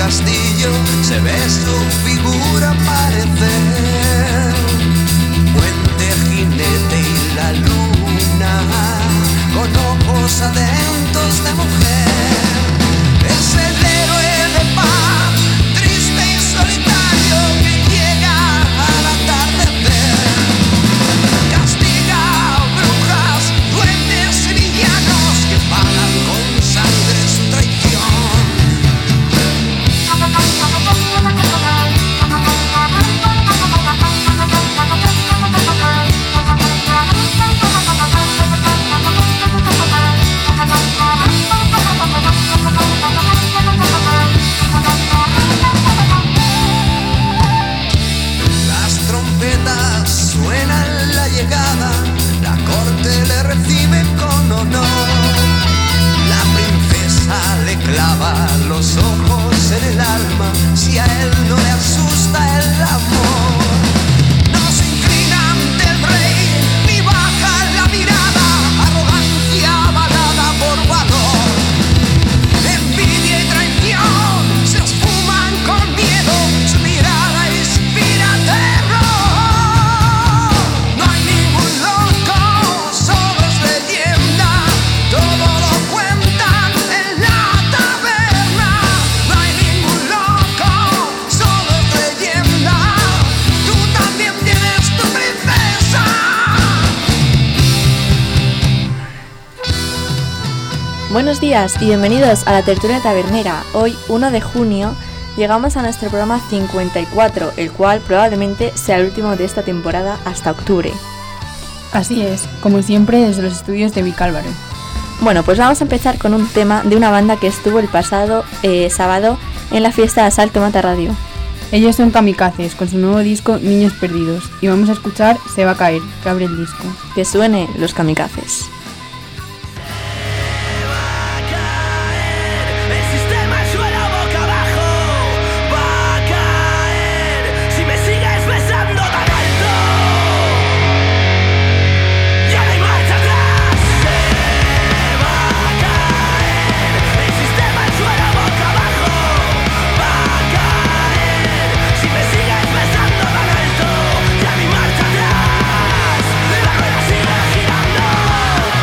castillo se ve su figura aparecer. Puente, jinete y la luna, con ojos atentos de mujer. Es el héroe de paz, triste y solitario, que llega al atardecer. Castiga a brujas, duendes y villanos que pagan con sangre su traición. Las trompetas suenan la llegada, la corte le recibe con honor. La princesa le clava los ojos en el alma, si a él no le asusta el amor. No se inclina ante el rey, ni baja la mirada, arrogancia avalada por valor. Envidia y traición se esfuman con miedo, su mirada inspira terror. No hay ningún loco, solo es leyenda, todo lo cuentan en la taberna. No hay ningún loco, solo es leyenda, tú también tienes tu princesa. Buenos días y bienvenidos a la tertulia tabernera. Hoy, 1 de junio, llegamos a nuestro programa 54, el cual probablemente sea el último de esta temporada hasta octubre. Así es, como siempre desde los estudios de Vicálvaro. Bueno, pues vamos a empezar con un tema de una banda que estuvo el pasado sábado en la fiesta de Asalto Mata Radio. Ellos son Kamikazes con su nuevo disco Niños Perdidos y vamos a escuchar Se va a caer, que abre el disco. Que suene Los Kamikazes. El sistema suena boca abajo, va a caer si me sigues besando tan alto. Ya no hay marcha atrás. Se va a caer, el sistema suena boca abajo, va a caer si me sigues besando tan alto. Ya no hay marcha atrás, la rueda sigue girando.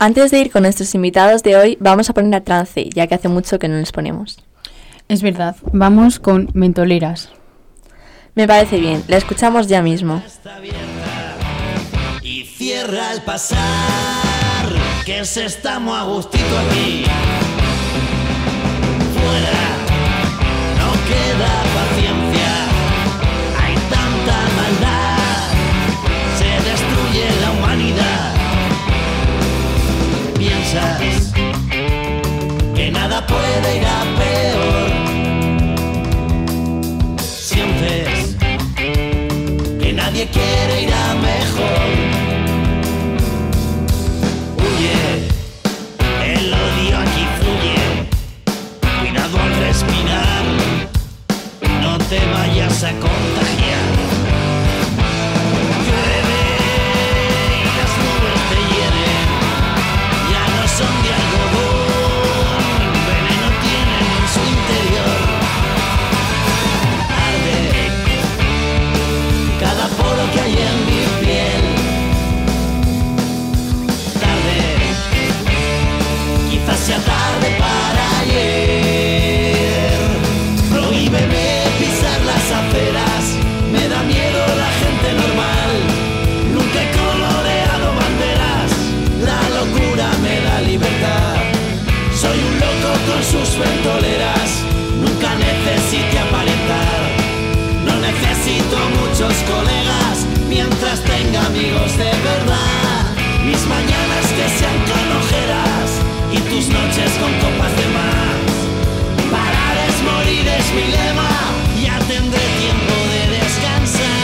Antes de ir con nuestros invitados de hoy, vamos a poner a trance, ya que hace mucho que no les ponemos. Es verdad, vamos con Mentoleras. Me parece bien, la escuchamos ya mismo. Está abierta y cierra al pasar, que se está muy a gustito aquí. Fuera no queda paciencia, hay tanta maldad, se destruye la humanidad. Piensas que nada puede ir a peor, sientes que nadie quiere ir a mejor. Huye, el odio aquí fluye, cuidado al respirar, no te vayas a contagiar. Llueve y las nubes te hieren, ya no son de algodón, veneno tienen en su interior. Arde cada poro que hay en mi piel. Tarde, quizás sea tarde para ayer. Prohíbeme pisar las aceras, me da miedo la gente normal. Nunca he coloreado banderas, la locura me da libertad. Soy un loco con sus ventoleras, nunca necesite aparentar. No necesito muchos colegas, mientras tenga amigos de verdad. Mis mañanas que sean con ojeras y tus noches con copas de más. Parar es morir es mi lema, ya tendré tiempo de descansar.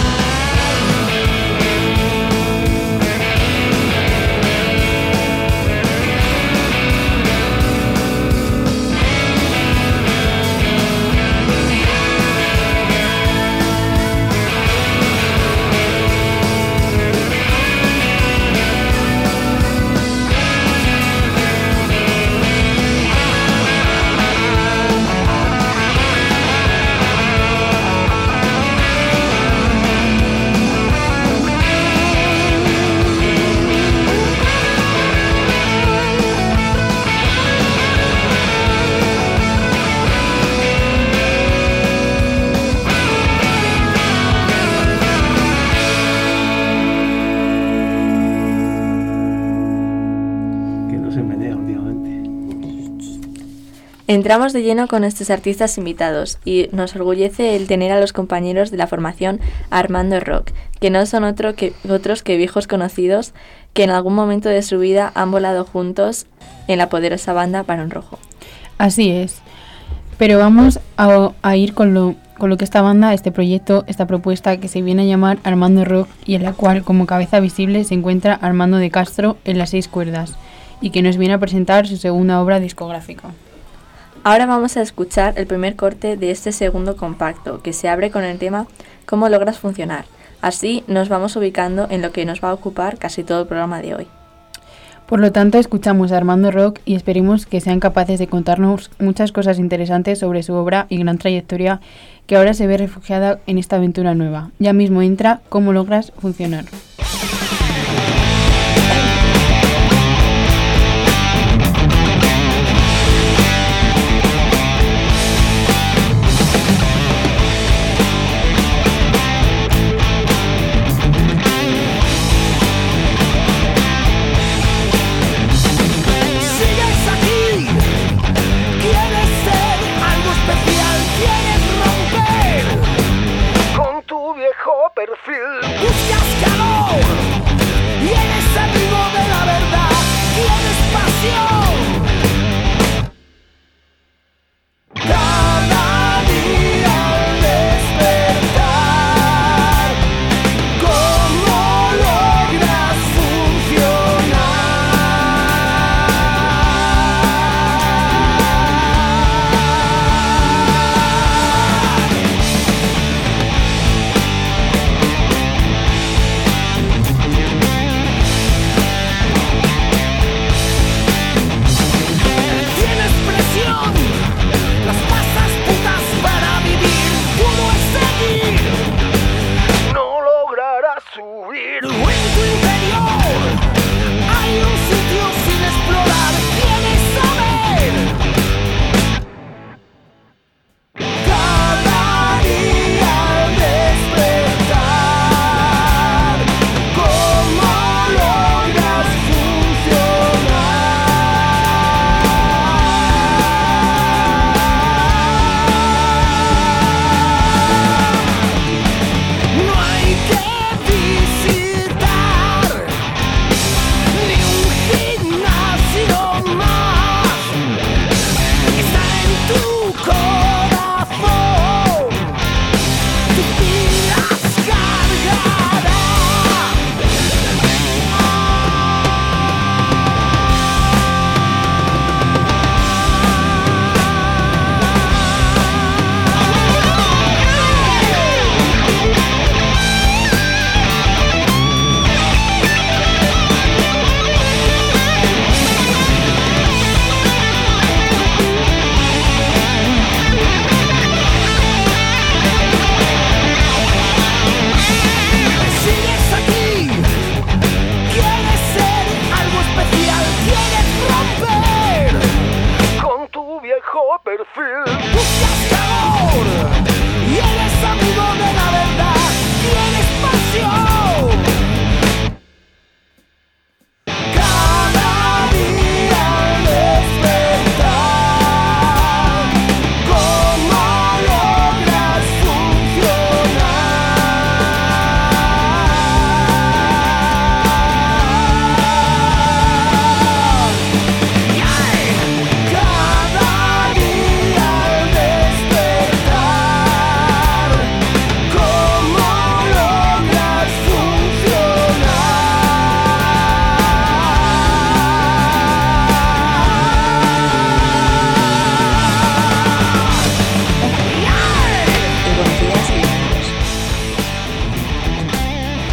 Entramos de lleno con nuestros artistas invitados y nos orgullece el tener a los compañeros de la formación Armando Rock, que no son otros que viejos conocidos que en algún momento de su vida han volado juntos en la poderosa banda Barón Rojo. Así es, pero vamos a ir con lo que esta banda, este proyecto, esta propuesta que se viene a llamar Armando Rock y en la cual como cabeza visible se encuentra Armando de Castro en las 6 cuerdas y que nos viene a presentar su segunda obra discográfica. Ahora vamos a escuchar el primer corte de este segundo compacto, que se abre con el tema ¿Cómo logras funcionar? Así nos vamos ubicando en lo que nos va a ocupar casi todo el programa de hoy. Por lo tanto, escuchamos a Armando Rock y esperemos que sean capaces de contarnos muchas cosas interesantes sobre su obra y gran trayectoria que ahora se ve refugiada en esta aventura nueva. Ya mismo entra ¿Cómo logras funcionar? Buscas calor y eres amigo de la verdad, tienes pasión. Cada día al despertar, ¿cómo logras funcionar? subir. En tu interior hay un sitio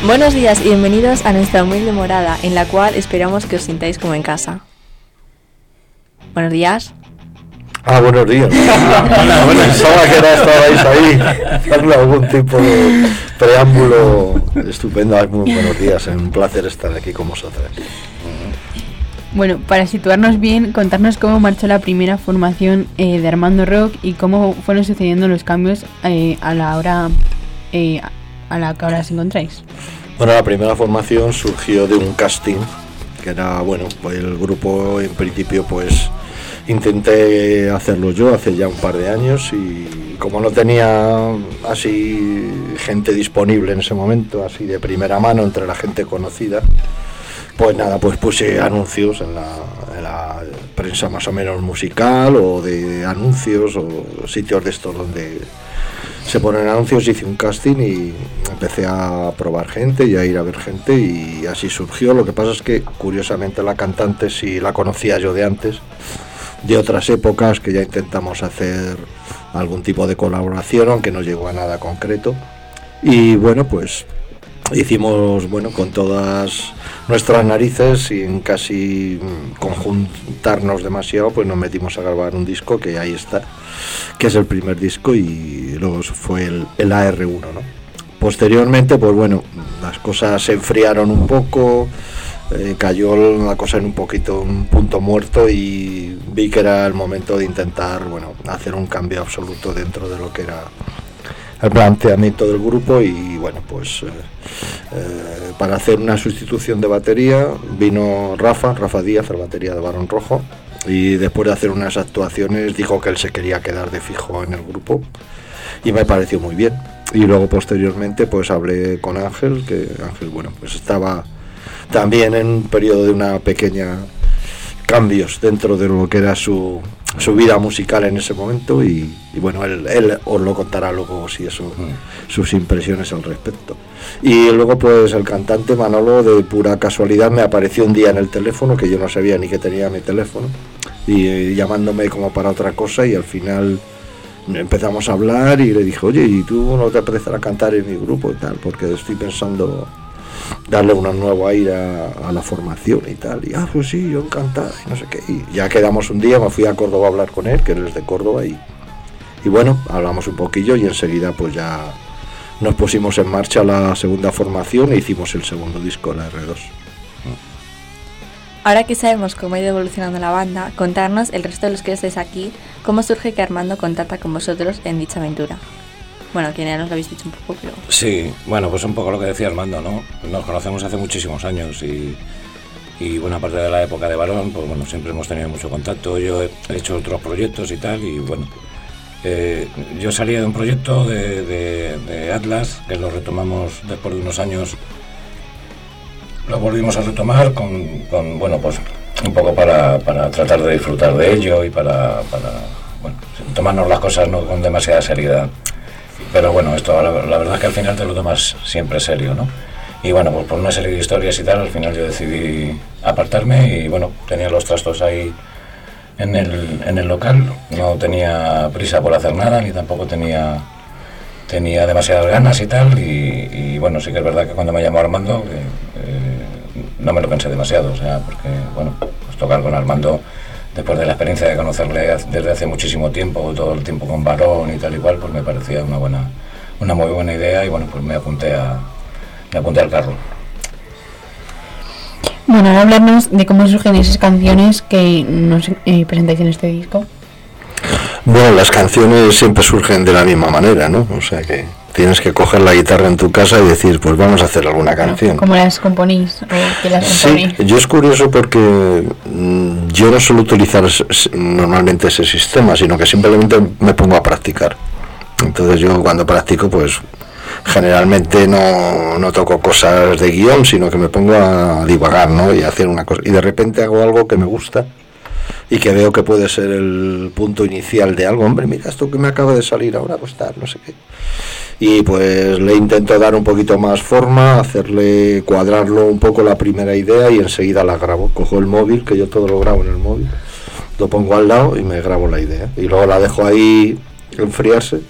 Buenos días y bienvenidos a nuestra humilde morada, en la cual esperamos que os sintáis como en casa. Buenos días. Buenos días. Pensaba que estabais ahí dando algún tipo de preámbulo estupendo. Muy buenos días, es un placer estar aquí con vosotros. Bueno, para situarnos bien, contarnos cómo marchó la primera formación de Armando Rock y cómo fueron sucediendo los cambios a la que ahora os encontráis. Bueno, la primera formación surgió de un casting que era, bueno, pues el grupo en principio pues intenté hacerlo yo hace ya un par de años y como no tenía así gente disponible en ese momento, así de primera mano entre la gente conocida, pues nada, pues puse anuncios en la prensa más o menos musical o de anuncios o sitios de estos donde se ponen anuncios, hice un casting y empecé a probar gente y a ir a ver gente y así surgió. Lo que pasa es que curiosamente la cantante sí la conocía yo de antes, de otras épocas que ya intentamos hacer algún tipo de colaboración, aunque no llegó a nada concreto. Y bueno, pues hicimos, bueno, con todas nuestras narices, sin casi conjuntarnos demasiado, pues nos metimos a grabar un disco que ahí está, que es el primer disco y luego fue el AR1, ¿no? Posteriormente, pues bueno, las cosas se enfriaron un poco, cayó la cosa en un punto muerto y vi que era el momento de intentar, bueno, hacer un cambio absoluto dentro de lo que era el planteamiento del grupo y bueno, pues para hacer una sustitución de batería vino Rafa Díaz, la batería de Barón Rojo, y después de hacer unas actuaciones dijo que él se quería quedar de fijo en el grupo y me pareció muy bien. Y luego posteriormente pues hablé con Ángel, que Ángel, bueno, pues estaba también en un periodo de una pequeña cambios dentro de lo que era su vida musical en ese momento y bueno, él os lo contará luego si eso, sus impresiones al respecto. Y luego pues el cantante Manolo, de pura casualidad, me apareció un día en el teléfono, que yo no sabía ni que tenía mi teléfono, y llamándome como para otra cosa, y al final empezamos a hablar y le dije, oye, ¿y tú no te apetece a cantar en mi grupo y tal? Porque estoy pensando darle un nuevo aire a la formación y tal. Y pues sí, yo encantado y no sé qué. Y ya quedamos un día, me fui a Córdoba a hablar con él, que él es de Córdoba, y bueno, hablamos un poquillo y enseguida pues ya nos pusimos en marcha la segunda formación e hicimos el segundo disco, la R2. Ahora que sabemos cómo ha ido evolucionando la banda, contarnos, el resto de los que estáis aquí, cómo surge que Armando contacta con vosotros en dicha aventura. Bueno, que ya nos lo habéis dicho un poco, pero... Sí, bueno, pues un poco lo que decía Armando, ¿no? Nos conocemos hace muchísimos años y buena parte de la época de Barón, pues bueno, siempre hemos tenido mucho contacto. Yo he hecho otros proyectos y tal, y bueno, yo salía de un proyecto de Atlas, que lo retomamos después de unos años, lo volvimos a retomar con bueno, pues un poco para tratar de disfrutar de ello y para bueno, tomarnos las cosas no con demasiada seriedad. Pero bueno, esto la verdad es que al final te lo tomas siempre serio, ¿no? Y bueno, pues por una serie de historias y tal, al final yo decidí apartarme y bueno, tenía los trastos ahí en el local, no tenía prisa por hacer nada, ni tampoco tenía demasiadas ganas y tal, y bueno, sí que es verdad que cuando me llamó Armando, no me lo pensé demasiado, o sea, porque bueno, pues tocar con Armando, después de la experiencia de conocerle desde hace muchísimo tiempo, todo el tiempo con Barón y tal y cual, pues me parecía una muy buena idea y bueno, pues me apunté al carro. Bueno, ahora hablarnos de cómo surgen esas canciones que nos presentáis en este disco. Bueno, las canciones siempre surgen de la misma manera, ¿no? O sea que tienes que coger la guitarra en tu casa y decir, pues vamos a hacer alguna canción. ¿Cómo las componís? ¿O qué las compone? Sí, yo es curioso porque yo no suelo utilizar normalmente ese sistema, sino que simplemente me pongo a practicar. Entonces yo cuando practico, pues generalmente no toco cosas de guión, sino que me pongo a divagar, ¿no? Y a hacer una cosa. Y de repente hago algo que me gusta y que veo que puede ser el punto inicial de algo. Hombre, mira esto que me acaba de salir ahora, pues tal, no sé qué. Y pues le intento dar un poquito más forma, cuadrarlo un poco la primera idea y enseguida la grabo. Cojo el móvil, que yo todo lo grabo en el móvil, lo pongo al lado y me grabo la idea. Y luego la dejo ahí enfriarse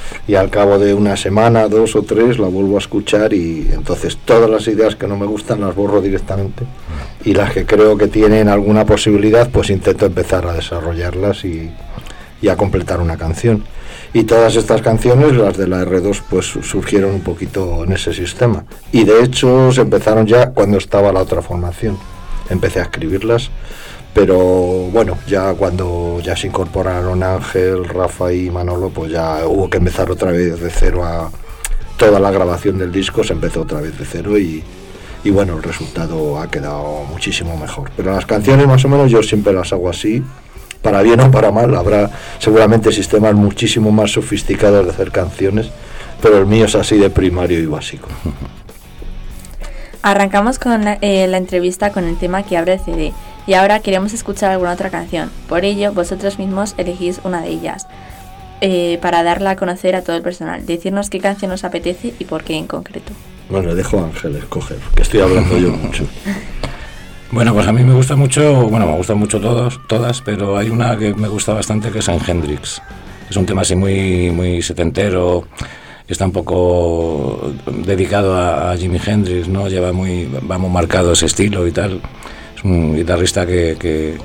y al cabo de una semana, 2 o 3, la vuelvo a escuchar y entonces todas las ideas que no me gustan las borro directamente y las que creo que tienen alguna posibilidad pues intento empezar a desarrollarlas y a completar una canción. Y todas estas canciones, las de la R2, pues surgieron un poquito en ese sistema. Y de hecho se empezaron ya cuando estaba la otra formación. Empecé a escribirlas, pero bueno, ya cuando ya se incorporaron Ángel, Rafa y Manolo, pues ya hubo que empezar otra vez de cero. A toda la grabación del disco se empezó otra vez de cero y bueno, el resultado ha quedado muchísimo mejor. Pero las canciones más o menos yo siempre las hago así. Para bien o para mal, habrá seguramente sistemas muchísimo más sofisticados de hacer canciones, pero el mío es así de primario y básico. Arrancamos con la entrevista con el tema que abre el CD y ahora queremos escuchar alguna otra canción. Por ello, vosotros mismos elegís una de ellas para darla a conocer a todo el personal. Decirnos qué canción os apetece y por qué en concreto. Bueno, le dejo a Ángel escoger, que estoy hablando yo mucho. Bueno, pues a mí me gustan mucho todas, pero hay una que me gusta bastante que es en Hendrix. Es un tema así muy setentero, está un poco dedicado a Jimi Hendrix, ¿no? Va muy marcado ese estilo y tal. Es un guitarrista que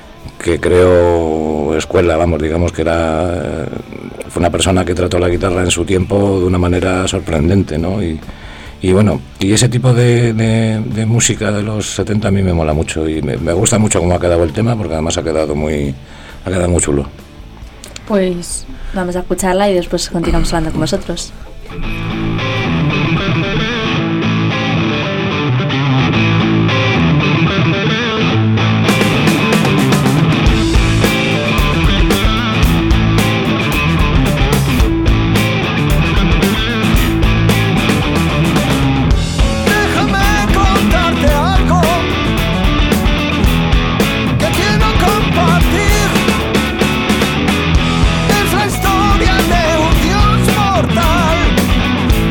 creó escuela, digamos que fue una persona que trató la guitarra en su tiempo de una manera sorprendente, ¿no? Y bueno, y ese tipo de música de los 70 a mí me mola mucho y me gusta mucho cómo ha quedado el tema, porque además ha quedado muy chulo. Pues vamos a escucharla y después continuamos hablando con vosotros. Es la historia de un dios mortal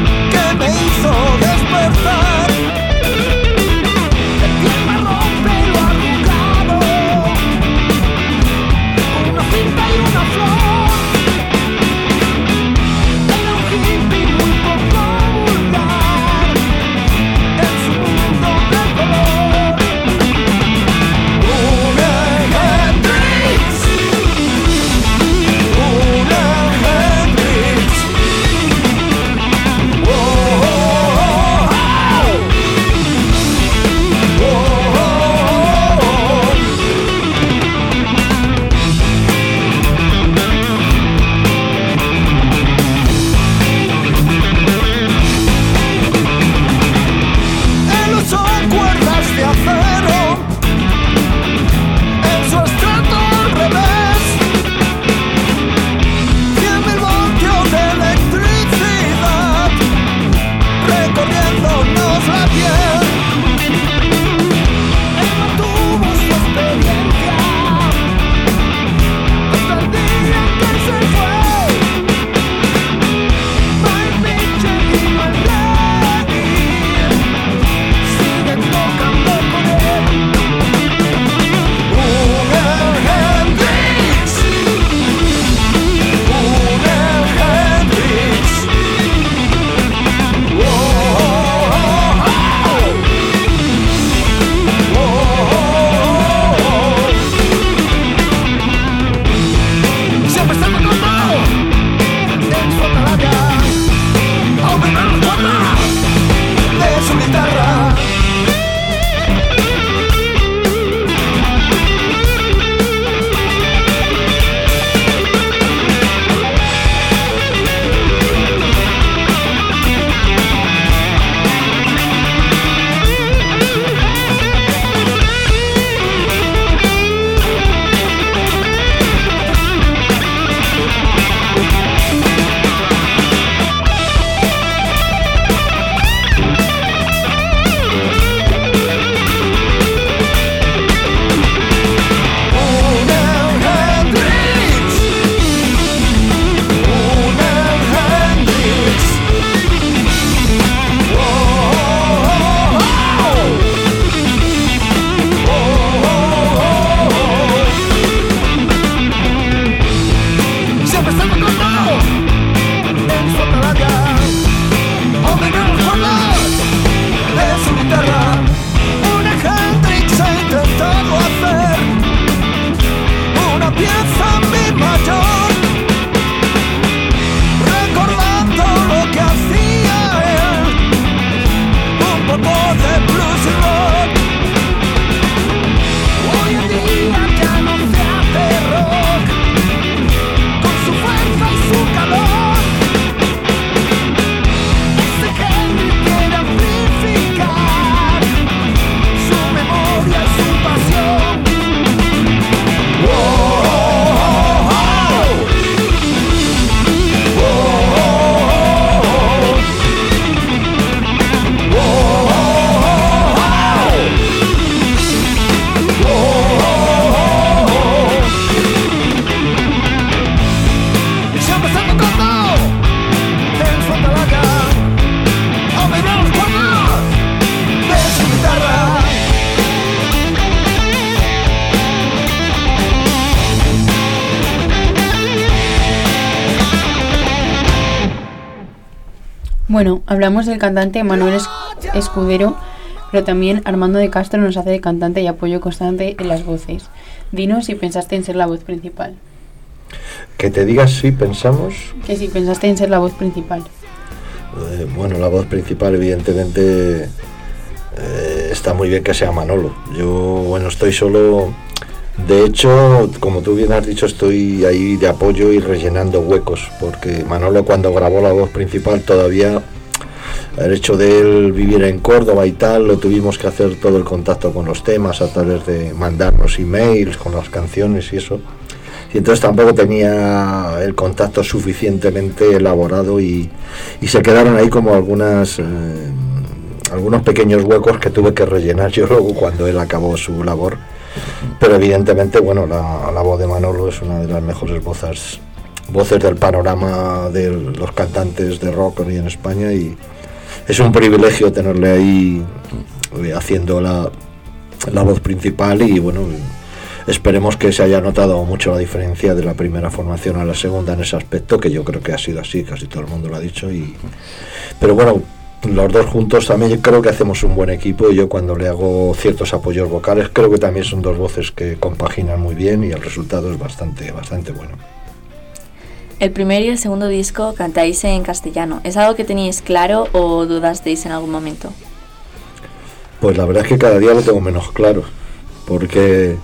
Bueno, hablamos del cantante Manuel Escudero, pero también Armando de Castro nos hace de cantante y apoyo constante en las voces. Dinos si pensaste en ser la voz principal. Que te digas si pensamos. Que si pensaste en ser la voz principal. Bueno, la voz principal evidentemente está muy bien que sea Manolo. Yo, bueno, estoy solo. De hecho, como tú bien has dicho, estoy ahí de apoyo y rellenando huecos, porque Manolo, cuando grabó la voz principal, todavía el hecho de él vivir en Córdoba y tal, lo tuvimos que hacer todo el contacto con los temas a través de mandarnos emails con las canciones y eso. Y entonces tampoco tenía el contacto suficientemente elaborado y se quedaron ahí como algunos pequeños huecos que tuve que rellenar yo luego cuando él acabó su labor. Pero evidentemente, bueno, la voz de Manolo es una de las mejores voces del panorama de los cantantes de rock hoy en España, y es un privilegio tenerle ahí haciendo la voz principal. Y bueno, esperemos que se haya notado mucho la diferencia de la primera formación a la segunda en ese aspecto, que yo creo que ha sido así, casi todo el mundo lo ha dicho. Pero bueno, los dos juntos también yo creo que hacemos un buen equipo, y yo cuando le hago ciertos apoyos vocales creo que también son dos voces que compaginan muy bien, y el resultado es bastante bueno. El primer y el segundo disco cantáis en castellano. ¿Es algo que teníais claro o dudasteis en algún momento? Pues la verdad es que cada día lo tengo menos claro, porque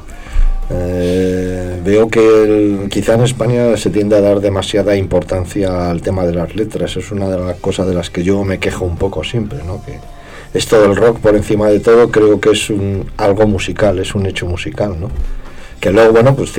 veo que quizá en España se tiende a dar demasiada importancia al tema de las letras. Es una de las cosas de las que yo me quejo un poco siempre, ¿no? Que esto del rock por encima de todo creo que es algo musical, es un hecho musical, ¿no? Que luego, bueno, pues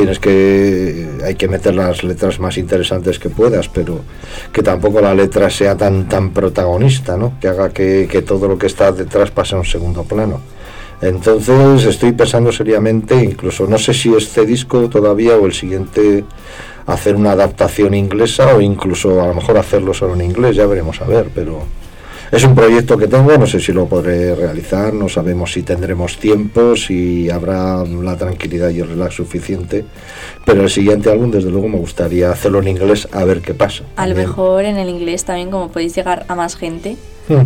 hay que meter las letras más interesantes que puedas, pero que tampoco la letra sea tan protagonista, ¿no? Que haga que todo lo que está detrás pase a un segundo plano. Entonces estoy pensando seriamente, incluso no sé si este disco todavía o el siguiente, hacer una adaptación inglesa, o incluso a lo mejor hacerlo solo en inglés, ya veremos a ver. Pero es un proyecto que tengo, no sé si lo podré realizar, no sabemos si tendremos tiempo, si habrá la tranquilidad y el relax suficiente, pero el siguiente álbum desde luego me gustaría hacerlo en inglés, a ver qué pasa. A lo mejor en el inglés también, como podéis llegar a más gente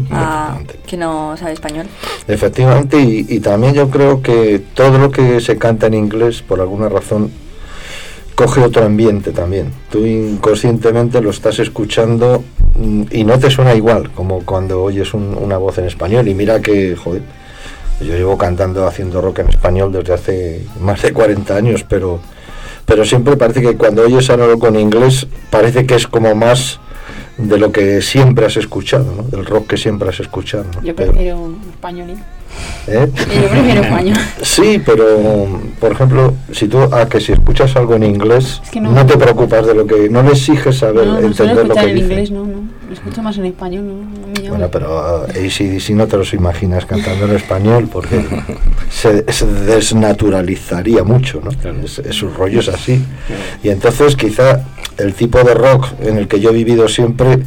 que no sabe español. Efectivamente, y también yo creo que todo lo que se canta en inglés, por alguna razón, coge otro ambiente también. Tú inconscientemente lo estás escuchando y no te suena igual como cuando oyes una voz en español. Y mira que, joder, yo llevo cantando, haciendo rock en español desde hace más de 40 años, pero siempre parece que cuando oyes algo con inglés parece que es como más de lo que siempre has escuchado, ¿no? Del rock que siempre has escuchado, ¿no? Yo prefiero español, ¿Eh? Yo prefiero español. Sí, pero por ejemplo, si escuchas algo en inglés, es que no te preocupas de lo que, no le exiges saber, entender lo que dice. Inglés, no, lo escucho más en español, no me llama. Bueno, pero si no te los imaginas cantando en español, porque se desnaturalizaría mucho, ¿no? Claro. Su rollo es así. Y entonces quizá el tipo de rock en el que yo he vivido siempre,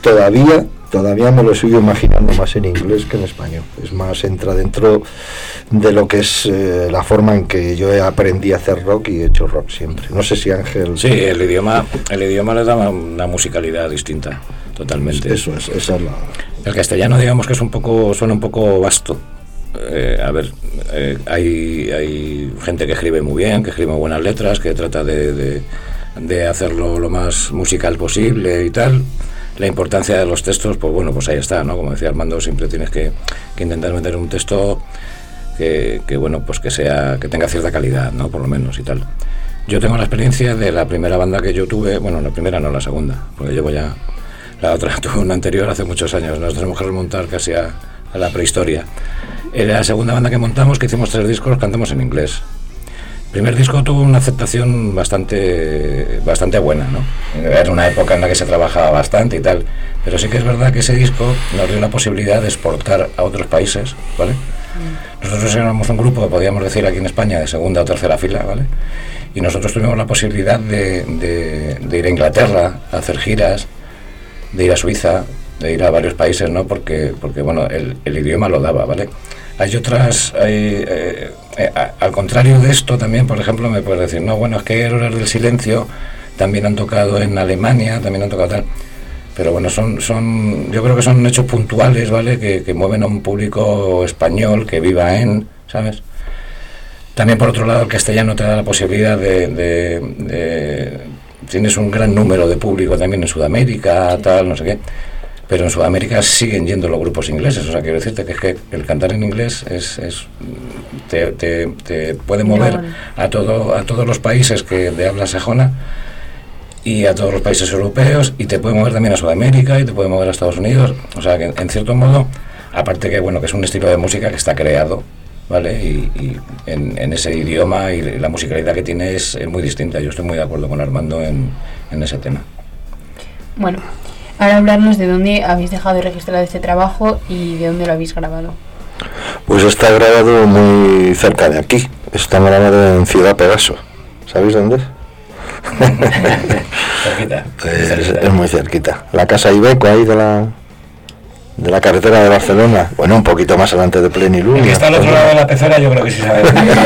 todavía me lo sigo imaginando más en inglés que en español. Es más, entra dentro de lo que es la forma en que yo aprendí a hacer rock y he hecho rock siempre. No sé si Ángel... Sí, el idioma le da una musicalidad distinta, totalmente. Esa es la... El castellano, digamos que suena un poco vasto. Hay gente que escribe muy bien, que escribe buenas letras, que trata de hacerlo lo más musical posible y tal. La importancia de los textos, pues bueno, pues ahí está, ¿no? Como decía Armando, siempre tienes que intentar meter un texto que bueno, pues que tenga cierta calidad, ¿no? Por lo menos y tal. Yo tengo la experiencia de la primera banda que yo tuve, bueno, la primera no, la segunda, porque llevo ya, la otra tuve una anterior hace muchos años, nos tenemos que remontar casi a la prehistoria. La segunda banda que montamos, que hicimos 3 discos, cantamos en inglés. El primer disco tuvo una aceptación bastante buena, ¿no? Era una época en la que se trabajaba bastante y tal, pero sí que es verdad que ese disco nos dio la posibilidad de exportar a otros países, ¿vale? Nosotros éramos un grupo que podíamos decir aquí en España de segunda o tercera fila, ¿vale? Y nosotros tuvimos la posibilidad de ir a Inglaterra, a hacer giras, de ir a Suiza, de ir a varios países, ¿no? Porque bueno, el idioma lo daba, ¿vale? Hay otras, al contrario de esto también, por ejemplo, me puedes decir, no, bueno, es que Héroes del Silencio también han tocado en Alemania, también han tocado tal, pero bueno, yo creo que son hechos puntuales, ¿vale? Que mueven a un público español que viva ¿sabes? También por otro lado el castellano te da la posibilidad tienes un gran número de público también en Sudamérica, tal, no sé qué, pero en Sudamérica siguen yendo los grupos ingleses, o sea, quiero decirte que es que el cantar en inglés te puede mover a todos los países de habla sajona y a todos los países europeos, y te puede mover también a Sudamérica y te puede mover a Estados Unidos, o sea, que en cierto modo, aparte que bueno, que es un estilo de música que está creado, ¿vale? Y en ese idioma, y la musicalidad que tiene es muy distinta. Yo estoy muy de acuerdo con Armando en ese tema. Bueno, ahora hablarnos de dónde habéis dejado registrado este trabajo y de dónde lo habéis grabado. Pues está grabado muy cerca de aquí. Está grabado en Ciudad Pegaso. ¿Sabéis dónde es? Cerquita. Es muy cerquita. La casa Ibeco ahí de la carretera de Barcelona. Bueno, un poquito más adelante de Plenilunio. El que está al otro lado de la pecera yo creo que sí sabe.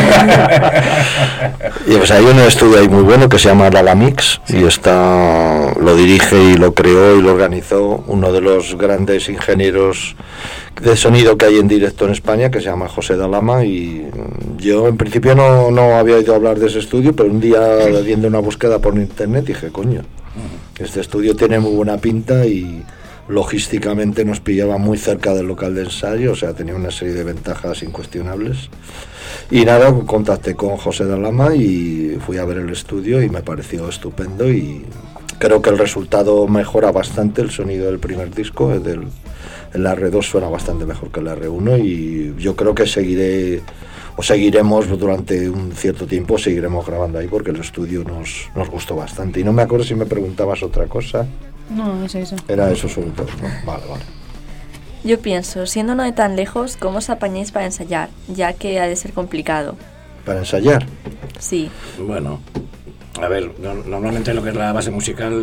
Y pues hay un estudio ahí muy bueno que se llama Lala Mix, sí. Y lo dirige y lo creó y lo organizó uno de los grandes ingenieros de sonido que hay en directo en España, que se llama José Dalama, y yo en principio no había oído hablar de ese estudio, pero un día haciendo una búsqueda por internet dije, coño, este estudio tiene muy buena pinta y logísticamente nos pillaba muy cerca del local de ensayo, o sea, tenía una serie de ventajas incuestionables. Y nada, contacté con José Dalama y fui a ver el estudio y me pareció estupendo, y creo que el resultado mejora bastante el sonido del primer disco. El R2 suena bastante mejor que el R1, y yo creo que seguiremos durante un cierto tiempo, seguiremos grabando ahí porque el estudio nos gustó bastante. Y no me acuerdo si me preguntabas otra cosa. No, es eso. Era eso sobre todo, ¿no? Vale. Yo pienso, siendo no de tan lejos, ¿cómo os apañáis para ensayar? Ya que ha de ser complicado. ¿Para ensayar? Sí. Bueno, a ver, normalmente lo que es la base musical,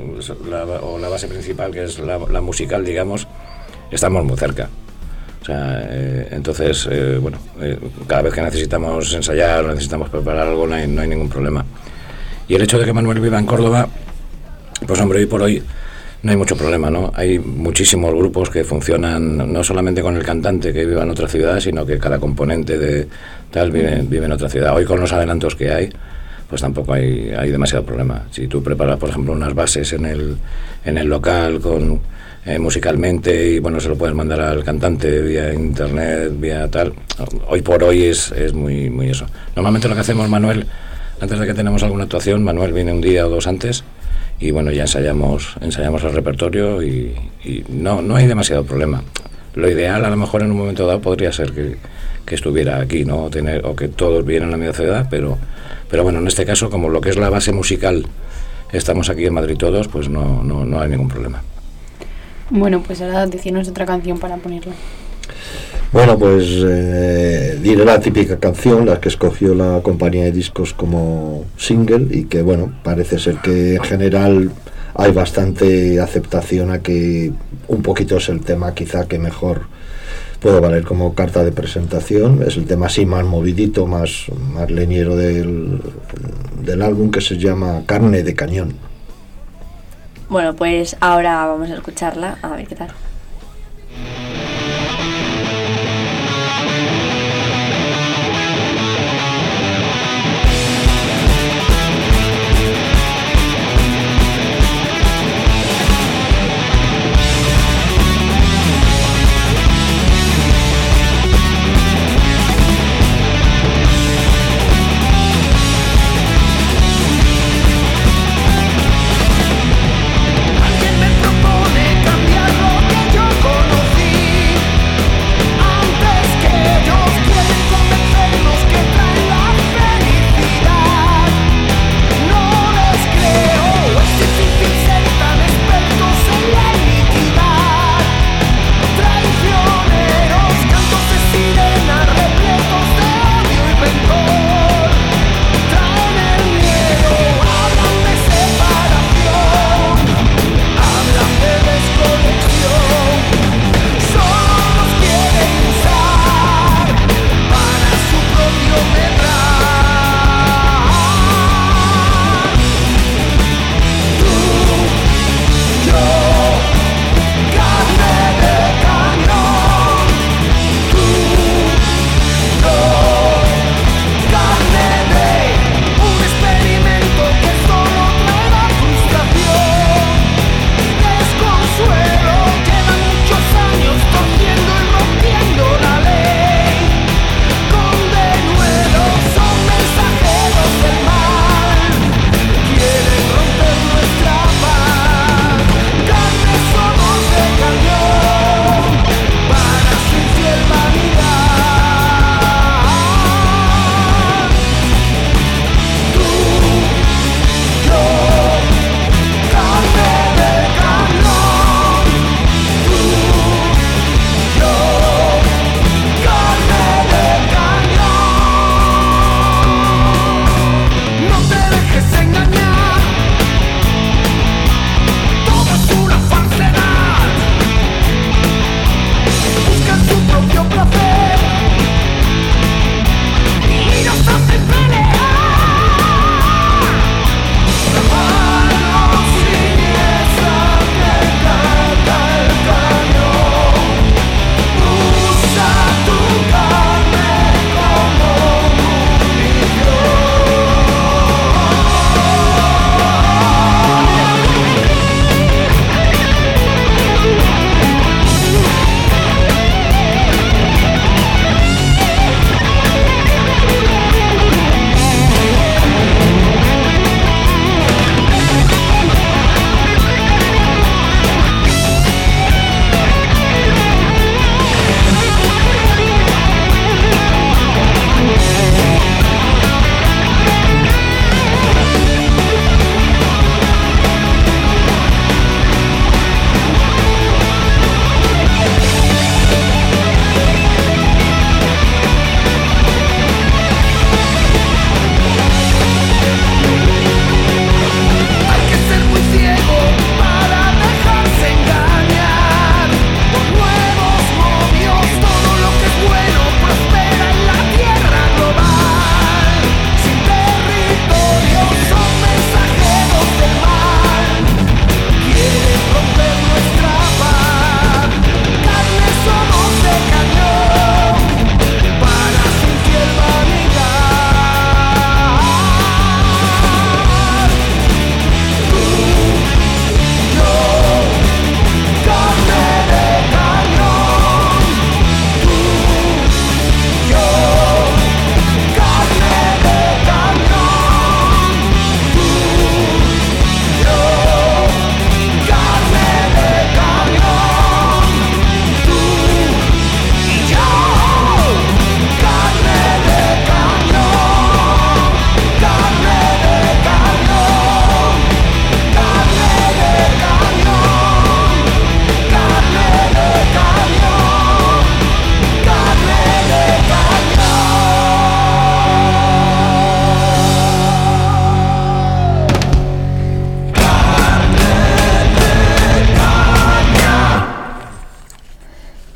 o la base principal, que es la musical, digamos, estamos muy cerca. O sea, entonces, bueno, cada vez que necesitamos ensayar o necesitamos preparar algo, no hay ningún problema. Y el hecho de que Manuel viva en Córdoba, pues hombre, hoy por hoy no hay mucho problema, ¿no? Hay muchísimos grupos que funcionan no solamente con el cantante que viva en otra ciudad, sino que cada componente de tal vive en otra ciudad. Hoy con los adelantos que hay, pues tampoco hay demasiado problema. Si tú preparas, por ejemplo, unas bases en el local musicalmente, y bueno, se lo puedes mandar al cantante vía internet, vía tal, hoy por hoy es muy, muy eso. Normalmente lo que hacemos, Manuel, antes de que tenemos alguna actuación, Manuel viene un día o dos antes, y bueno, ya ensayamos el repertorio, y no hay demasiado problema. Lo ideal a lo mejor en un momento dado podría ser que estuviera aquí, ¿no? O que todos vienen a la misma ciudad, pero bueno, en este caso, como lo que es la base musical, estamos aquí en Madrid todos, pues no hay ningún problema. Bueno, pues ahora decirnos otra canción para ponerla. Bueno, pues diré la típica canción, la que escogió la compañía de discos como single, y que bueno, parece ser que en general hay bastante aceptación a que un poquito es el tema quizá que mejor puede valer como carta de presentación. Es el tema así más movidito, más leñero del álbum, que se llama Carne de Cañón. Bueno, pues ahora vamos a escucharla, a ver qué tal. Alguien me propone cambiar lo que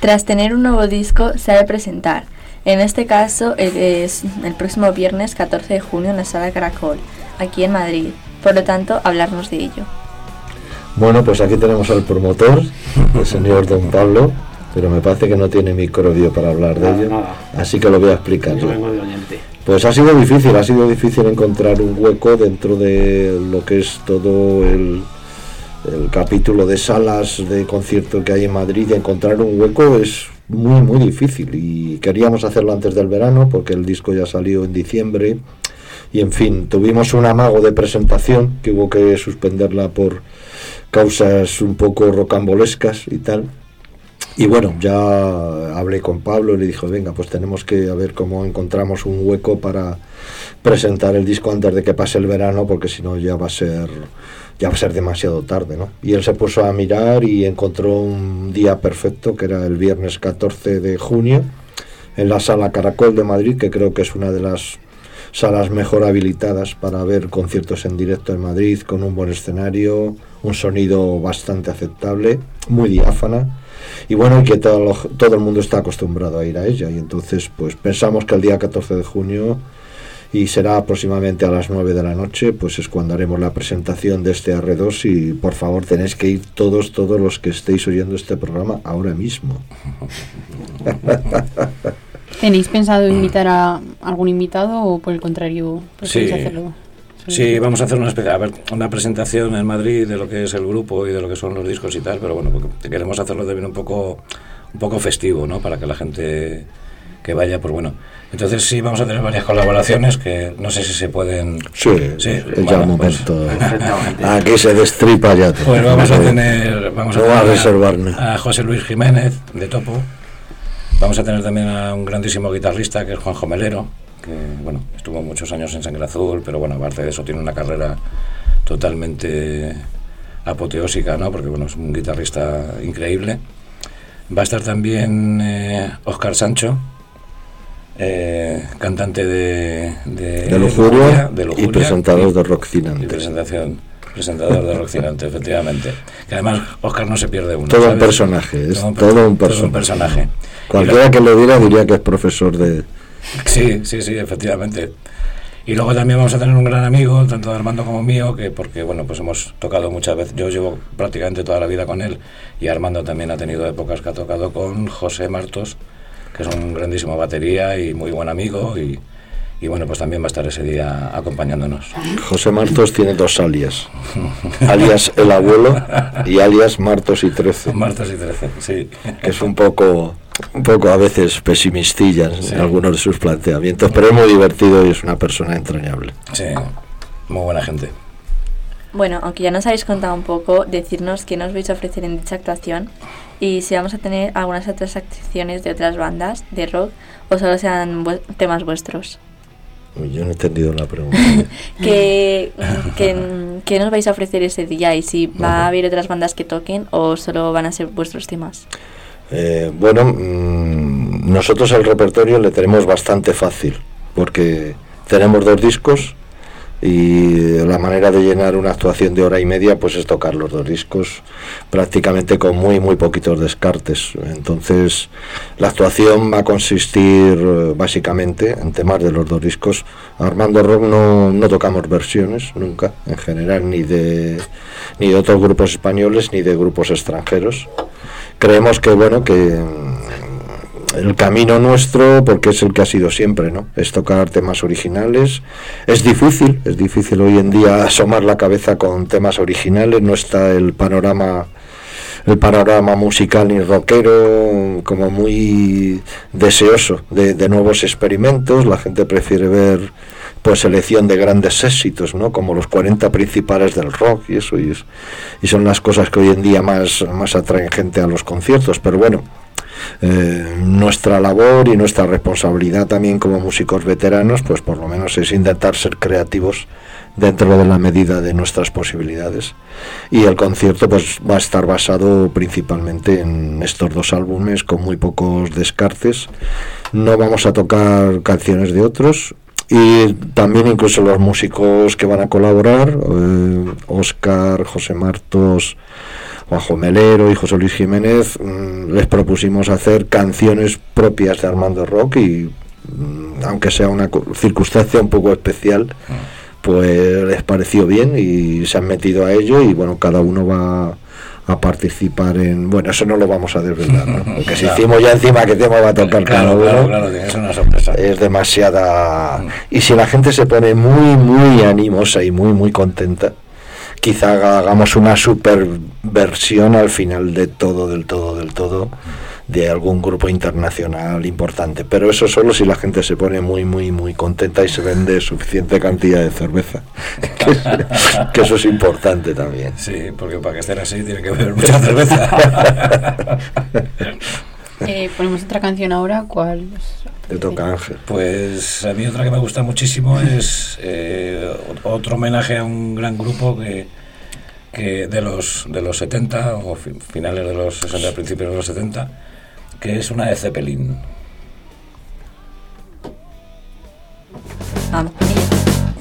Tras tener un nuevo disco, se ha de presentar. En este caso, es el próximo viernes 14 de junio en la Sala Caracol, aquí en Madrid. Por lo tanto, hablarnos de ello. Bueno, pues aquí tenemos al promotor, el señor Don Pablo, pero me parece que no tiene micrófono para hablar de ello, así que lo voy a explicar yo. Vengo de oyente. Pues ha sido difícil encontrar un hueco dentro de lo que es todo el capítulo de salas de concierto que hay en Madrid. Y encontrar un hueco es muy difícil, y queríamos hacerlo antes del verano porque el disco ya salió en diciembre, y en fin, tuvimos un amago de presentación que hubo que suspenderla por causas un poco rocambolescas y tal. Y bueno, ya hablé con Pablo y le dijo, venga, pues tenemos que ver cómo encontramos un hueco para presentar el disco antes de que pase el verano, porque si no ya va a ser demasiado tarde, ¿no? Y él se puso a mirar y encontró un día perfecto, que era el viernes 14 de junio, en la Sala Caracol de Madrid, que creo que es una de las salas mejor habilitadas para ver conciertos en directo en Madrid, con un buen escenario, un sonido bastante aceptable, muy diáfana, y bueno, y que todo el mundo está acostumbrado a ir a ella. Y entonces pues pensamos que el día 14 de junio, y será aproximadamente a las 9 de la noche, pues es cuando haremos la presentación de este R2, y por favor tenéis que ir todos los que estéis oyendo este programa ahora mismo. ¿Tenéis pensado invitar a algún invitado o por el contrario preferís hacerlo? Sí, vamos a hacer una presentación en Madrid de lo que es el grupo y de lo que son los discos y tal, pero bueno, porque queremos hacerlo también un poco festivo, ¿no? Para que la gente que vaya, pues bueno. Entonces sí, vamos a tener varias colaboraciones que no sé si se pueden... Sí, ya el momento. Aquí se destripa ya todo. Pues vamos a tener reservarme a José Luis Jiménez, de Topo. Vamos a tener también a un grandísimo guitarrista, que es Juanjo Melero, que bueno, estuvo muchos años en Sangre Azul, pero bueno, aparte de eso tiene una carrera totalmente apoteósica, ¿no? Porque bueno, es un guitarrista increíble. Va a estar también Óscar Sancho, cantante de Lujuria, y presentador de Rockcinante. Presentador de Rockcinante, efectivamente. Que además Óscar no se pierde uno. Todo un personaje, es todo un personaje. Cualquiera que lo diría que es profesor de... Sí, efectivamente. Y luego también vamos a tener un gran amigo, tanto de Armando como mío, porque bueno, pues hemos tocado muchas veces. Yo llevo prácticamente toda la vida con él, y Armando también ha tenido épocas que ha tocado con José Martos, que es un grandísimo batería y muy buen amigo, y bueno, pues también va a estar ese día acompañándonos. José Martos tiene dos alias el abuelo y alias Martos y 13. Martos y 13, sí. Que es un poco a veces pesimistilla en algunos de sus planteamientos, pero es muy divertido y es una persona entrañable. Sí, muy buena gente. Bueno, aunque ya nos habéis contado un poco, decirnos qué nos vais a ofrecer en dicha actuación y si vamos a tener algunas otras actuaciones de otras bandas de rock o solo sean temas vuestros. Yo no he entendido la pregunta. ¿Qué nos vais a ofrecer ese día y si va a haber otras bandas que toquen o solo van a ser vuestros temas? Nosotros el repertorio le tenemos bastante fácil porque tenemos 2 discos y la manera de llenar una actuación de hora y media pues es tocar los 2 discos prácticamente con muy poquitos descartes. Entonces la actuación va a consistir básicamente en temas de los 2 discos. Armando Rock no tocamos versiones nunca, en general, ni de otros grupos españoles ni de grupos extranjeros. Creemos que el camino nuestro, porque es el que ha sido siempre, ¿no? Es tocar temas originales. Es difícil hoy en día asomar la cabeza con temas originales. No está el panorama musical ni rockero como muy deseoso de nuevos experimentos. La gente prefiere ver pues selección de grandes éxitos, ¿no? Como los 40 principales del rock y eso, y son las cosas que hoy en día más atraen gente a los conciertos. Pero bueno, nuestra labor y nuestra responsabilidad también como músicos veteranos, pues por lo menos es intentar ser creativos dentro de la medida de nuestras posibilidades, y el concierto pues va a estar basado principalmente en estos 2 álbumes con muy pocos descartes. No vamos a tocar canciones de otros, y también incluso los músicos que van a colaborar, Óscar, José Martos, Juanjo Melero y José Luis Jiménez, les propusimos hacer canciones propias de Armando Rock y aunque sea una circunstancia un poco especial, pues les pareció bien y se han metido a ello y bueno, cada uno va a participar en... Bueno, eso no lo vamos a desvelar, ¿no? Porque si decimos ya encima que tema va a tocar cada uno, claro, es una sorpresa. es demasiada... Y si la gente se pone muy animosa y muy contenta, quizá hagamos una super versión al final del todo de algún grupo internacional importante, pero eso solo si la gente se pone muy contenta y se vende suficiente cantidad de cerveza, que eso es importante también. Sí, porque para que estén así tienen que beber mucha cerveza. Ponemos otra canción ahora, ¿cuál? Te toca, Ángel. Pues a mí otra que me gusta muchísimo es otro homenaje a un gran grupo que de los 70 o finales de los 60, principios de los 70, que es una de Zeppelin. Vamos con ella.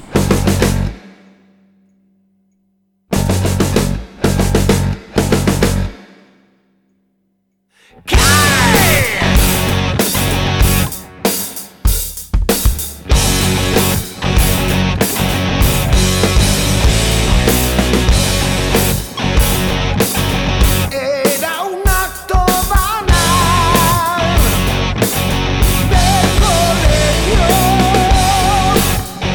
Era un acto banal del colegio.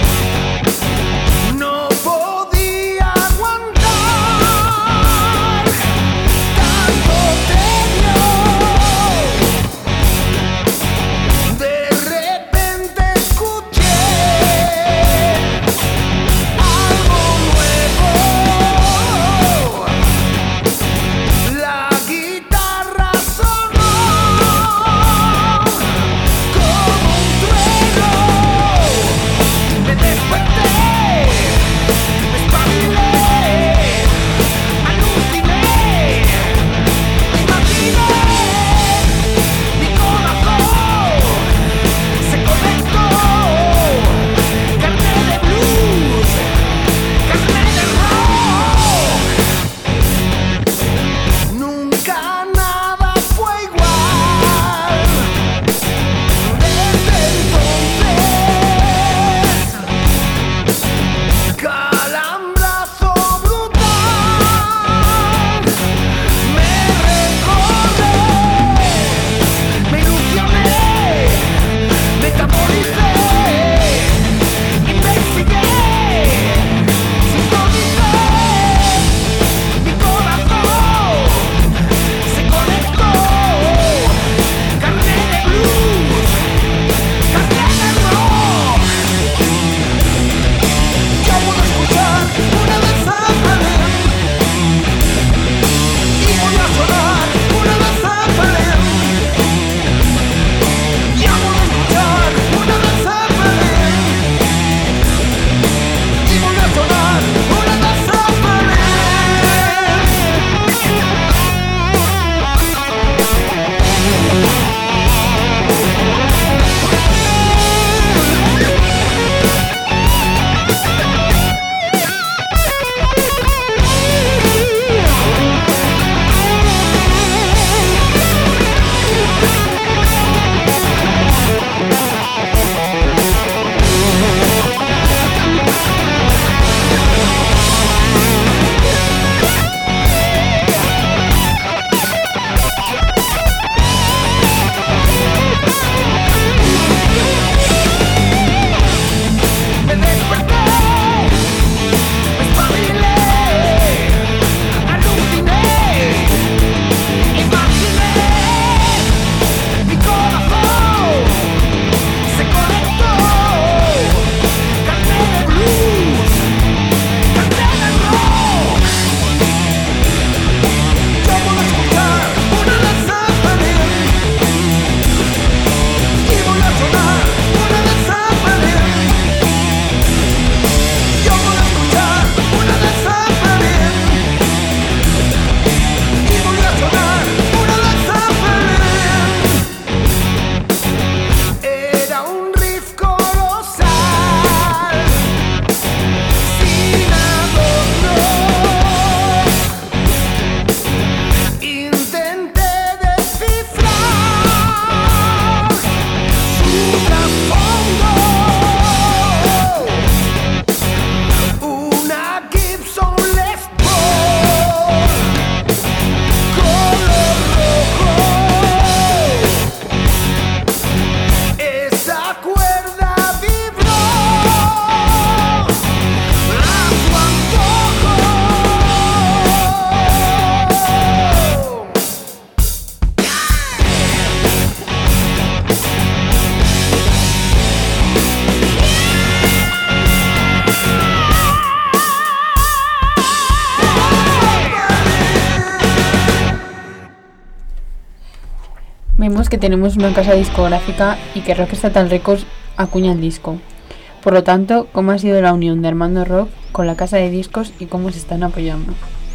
Vemos que tenemos una casa discográfica y que Rock Estatal Records acuña el disco. Por lo tanto, ¿cómo ha sido la unión de Armando Rock con la casa de discos y cómo se están apoyando?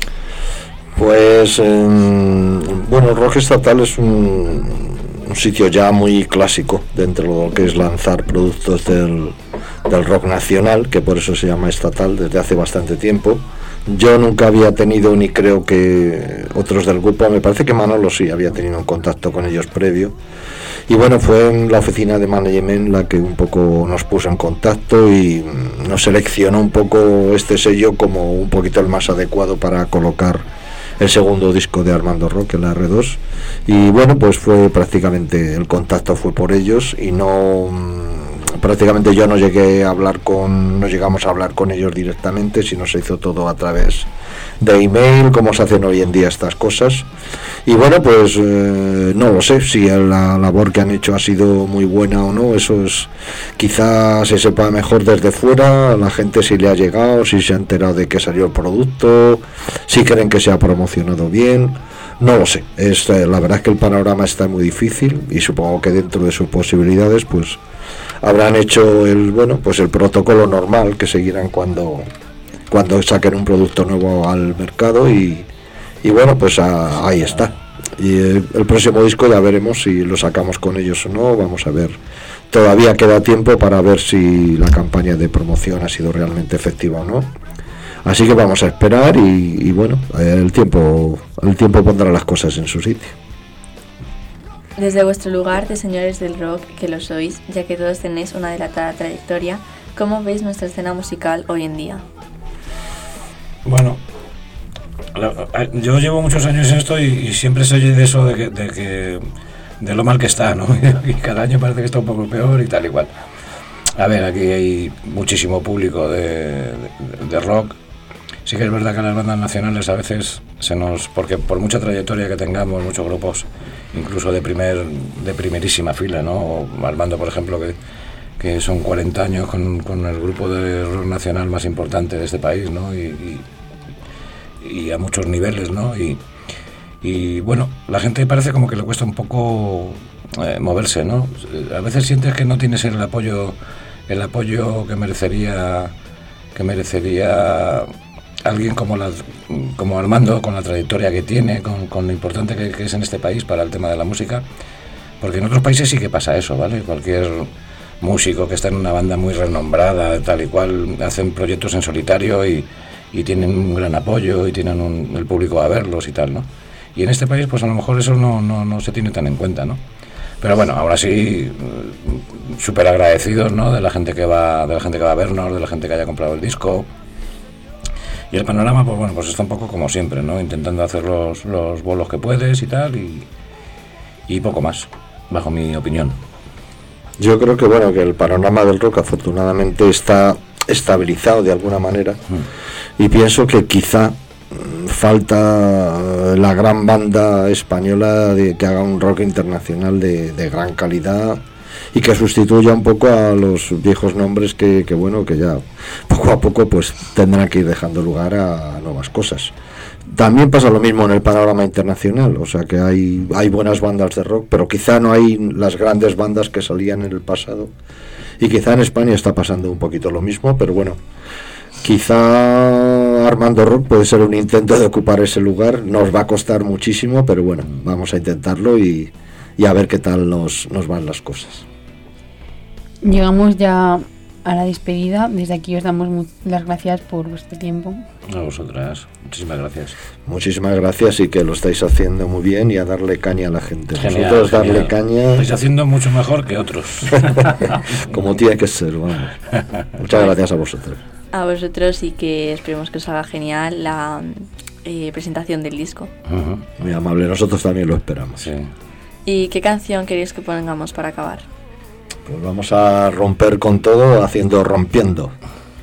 Pues, bueno, Rock Estatal es un sitio ya muy clásico dentro de lo que es lanzar productos del rock nacional, que por eso se llama estatal desde hace bastante tiempo. Yo nunca había tenido, ni creo que otros del grupo, me parece que Manolo sí había tenido un contacto con ellos previo. Y bueno, fue en la oficina de management la que un poco nos puso en contacto y nos seleccionó un poco este sello como un poquito el más adecuado para colocar el segundo disco de Armando Rock, el R2. Y bueno, pues fue prácticamente, el contacto fue por ellos y prácticamente yo no llegamos a hablar con ellos directamente, sino se hizo todo a través de email, como se hacen hoy en día estas cosas. Y bueno, pues no lo sé si la labor que han hecho ha sido muy buena o no, eso es, quizás se sepa mejor desde fuera, la gente si le ha llegado, si se ha enterado de que salió el producto, si creen que se ha promocionado bien. No lo sé, la verdad es que el panorama está muy difícil y supongo que dentro de sus posibilidades pues habrán hecho el protocolo normal que seguirán cuando saquen un producto nuevo al mercado y bueno, pues ahí está. Y el próximo disco ya veremos si lo sacamos con ellos o no, vamos a ver. Todavía queda tiempo para ver si la campaña de promoción ha sido realmente efectiva o no. Así que vamos a esperar y bueno, el tiempo pondrá las cosas en su sitio. Desde vuestro lugar de señores del rock, que lo sois, ya que todos tenéis una dilatada trayectoria, ¿cómo veis nuestra escena musical hoy en día? Bueno, yo llevo muchos años en esto y siempre se oye de eso de lo mal que está, ¿no? Y cada año parece que está un poco peor y tal igual. A ver, aquí hay muchísimo público de rock. Sí que es verdad que las bandas nacionales a veces porque por mucha trayectoria que tengamos, muchos grupos, incluso de primerísima fila, ¿no? Armando, por ejemplo, que son 40 años con el grupo de rock nacional más importante de este país, ¿no? Y a muchos niveles, ¿no? Y bueno, la gente parece como que le cuesta un poco moverse, ¿no? A veces sientes que no tienes el apoyo que merecería alguien como Armando, con la trayectoria que tiene, con lo importante que es en este país para el tema de la música, porque en otros países sí que pasa eso, ¿vale? Cualquier músico que está en una banda muy renombrada, tal y cual, hacen proyectos en solitario y tienen un gran apoyo y tienen el público a verlos y tal, ¿no? Y en este país pues a lo mejor eso no se tiene tan en cuenta, ¿no? Pero bueno, ahora sí, súper agradecidos, ¿no? De la gente que va a vernos, de la gente que haya comprado el disco. Y el panorama, pues bueno, pues está un poco como siempre, ¿no? Intentando hacer los bolos que puedes y tal, y poco más, bajo mi opinión. Yo creo que bueno, que el panorama del rock afortunadamente está estabilizado de alguna manera, y pienso que quizá falta la gran banda española que haga un rock internacional de gran calidad y que sustituya un poco a los viejos nombres que bueno, que ya poco a poco pues tendrán que ir dejando lugar a nuevas cosas. También pasa lo mismo en el panorama internacional, o sea que hay buenas bandas de rock, pero quizá no hay las grandes bandas que salían en el pasado, y quizá en España está pasando un poquito lo mismo, pero bueno, quizá Armando Rock puede ser un intento de ocupar ese lugar. Nos va a costar muchísimo, pero bueno, vamos a intentarlo y a ver qué tal nos van las cosas. Llegamos ya a la despedida. Desde aquí os damos las gracias por vuestro tiempo. A vosotras, muchísimas gracias. Muchísimas gracias y que lo estáis haciendo muy bien y a darle caña a la gente. Genial, Vosotros darle genial. caña. Lo estáis haciendo mucho mejor que otros. Como tiene que ser, vamos. Muchas gracias a vosotros. A vosotros y que esperemos que os haga genial la presentación del disco. Ujú, Muy amable, nosotros también lo esperamos. sí. ¿Y qué canción queréis que pongamos para acabar? Pues vamos a romper con todo haciendo Rompiendo.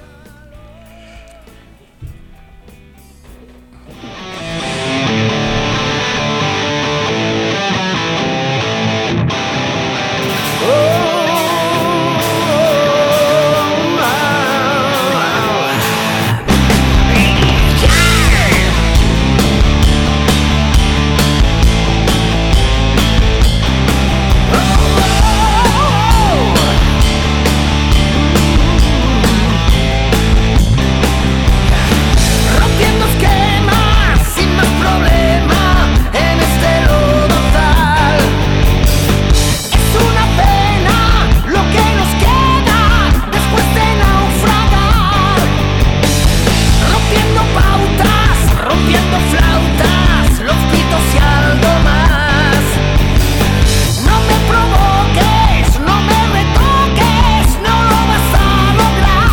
Rompiendo esquemas sin más problema en este lodazal. Es una pena lo que nos queda después de naufragar. Rompiendo pautas, rompiendo flautas, los gritos y algo más. No me provoques, no me retoques, no lo vas a lograr.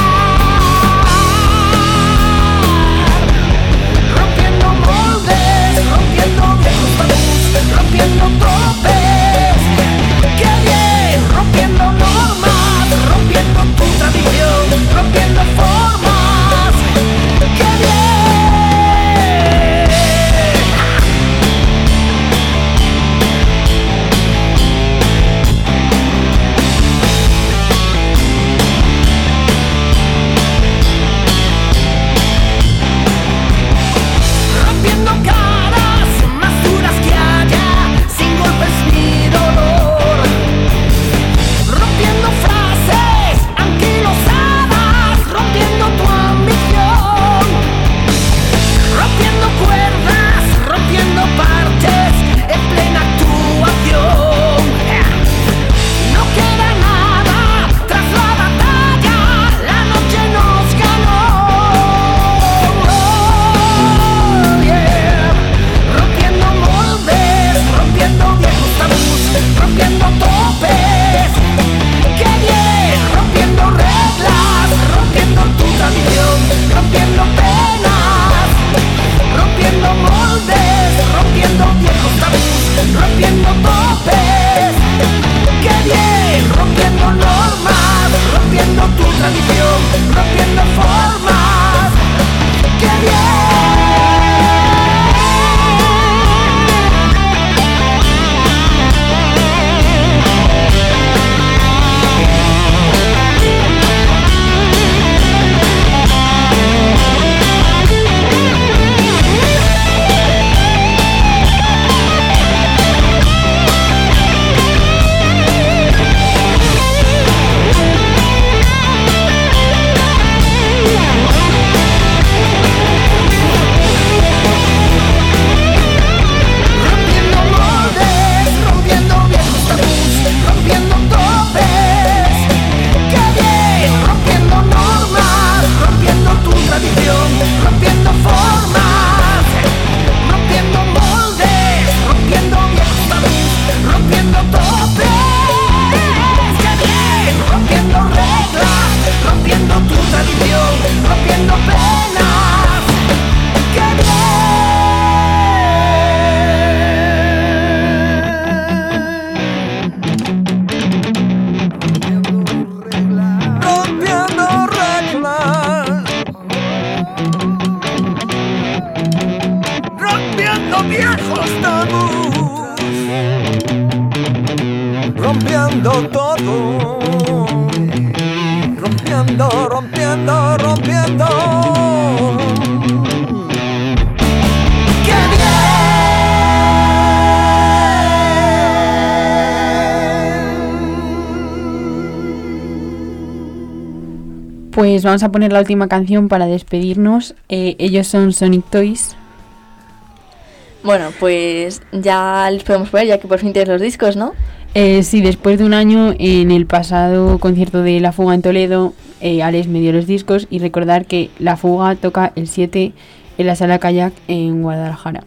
Rompiendo moldes, rompiendo viejos tabús, rompiendo topes. ¡Qué bien! Rompiendo normas, rompiendo tu tradición, rompiendo formas. ¡Qué bien! Rompiendo caras más duras que haya, sin golpes ni dolor. Rompiendo frases anquilosadas, rompiendo tu ambición. Rompiendo cuerdas, rompiendo parches, en plena actuación. No queda nada tras la batalla, la noche nos ganó. Yeah. Rompiendo moldes, rompiendo viejos tabús, rompiendo topes. ¡Qué bien! Rompiendo reglas, rompiendo tu tradición, rompiendo penas, rompiendo moldes, rompiendo viejos tabús, rompiendo topes. ¡Qué bien! Rompiendo normas, rompiendo tu tradición, rompiendo formas. ¡Qué bien! Rompiendo moldes, rompiendo viejos tabús, rompiendo topes. ¡Qué bien! Rompiendo normas, rompiendo tu tradición, rompiendo formas. Rompiendo moldes, rompiendo viejos tabús, rompiendo topes. ¡Qué bien! Rompiendo reglas, rompiendo tu tradición, rompiendo penas. ¡Qué Rompiendo reglas, rompiendo viejos tabús, rompiendo todo, rompiendo, rompiendo, rompiendo. ¡Qué bien! Pues vamos a poner la última canción para despedirnos. Ellos son Sonic Toys. Bueno, pues ya les podemos poner, ya que por fin tienes los discos, ¿no? Sí, después de un año en el pasado concierto de La Fuga en Toledo, Alex me dio los discos y recordar que La Fuga toca el 7 en la Sala Kayak en Guadalajara.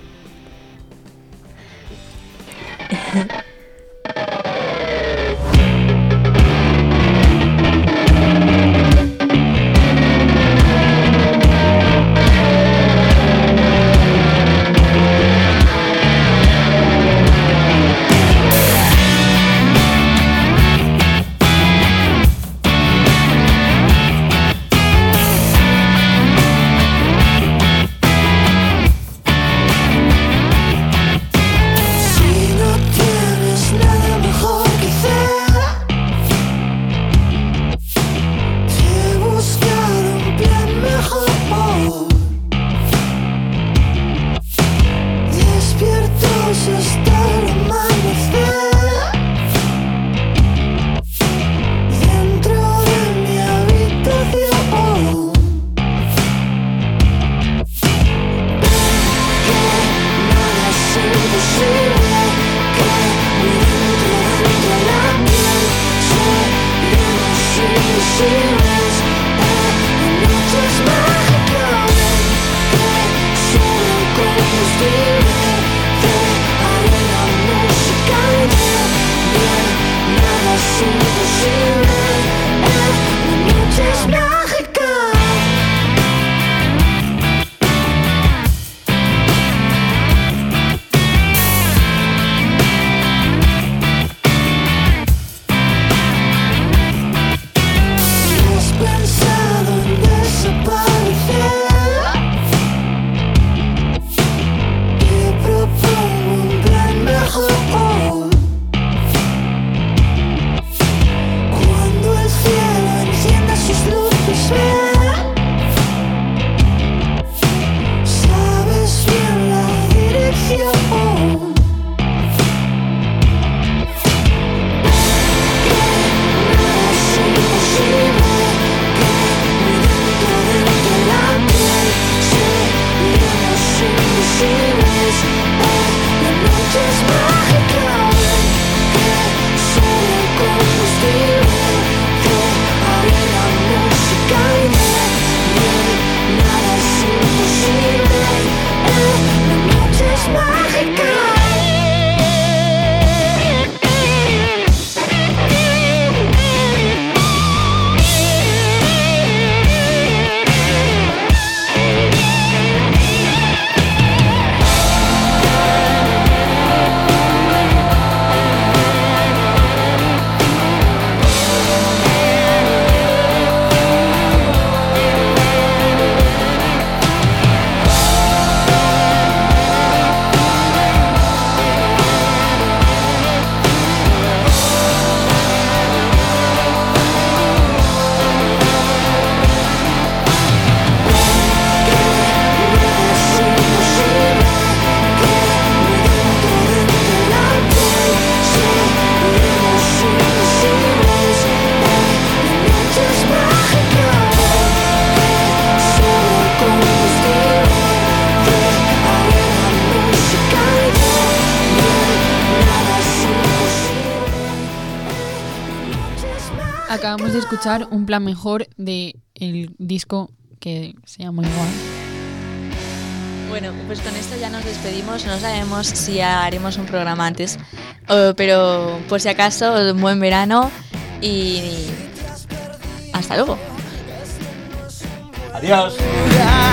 Acabamos de escuchar Un Plan Mejor de el disco que se llama igual. Bueno, pues con esto ya nos despedimos. No sabemos si haremos un programa antes, pero por si acaso, un buen verano y hasta luego. Adiós.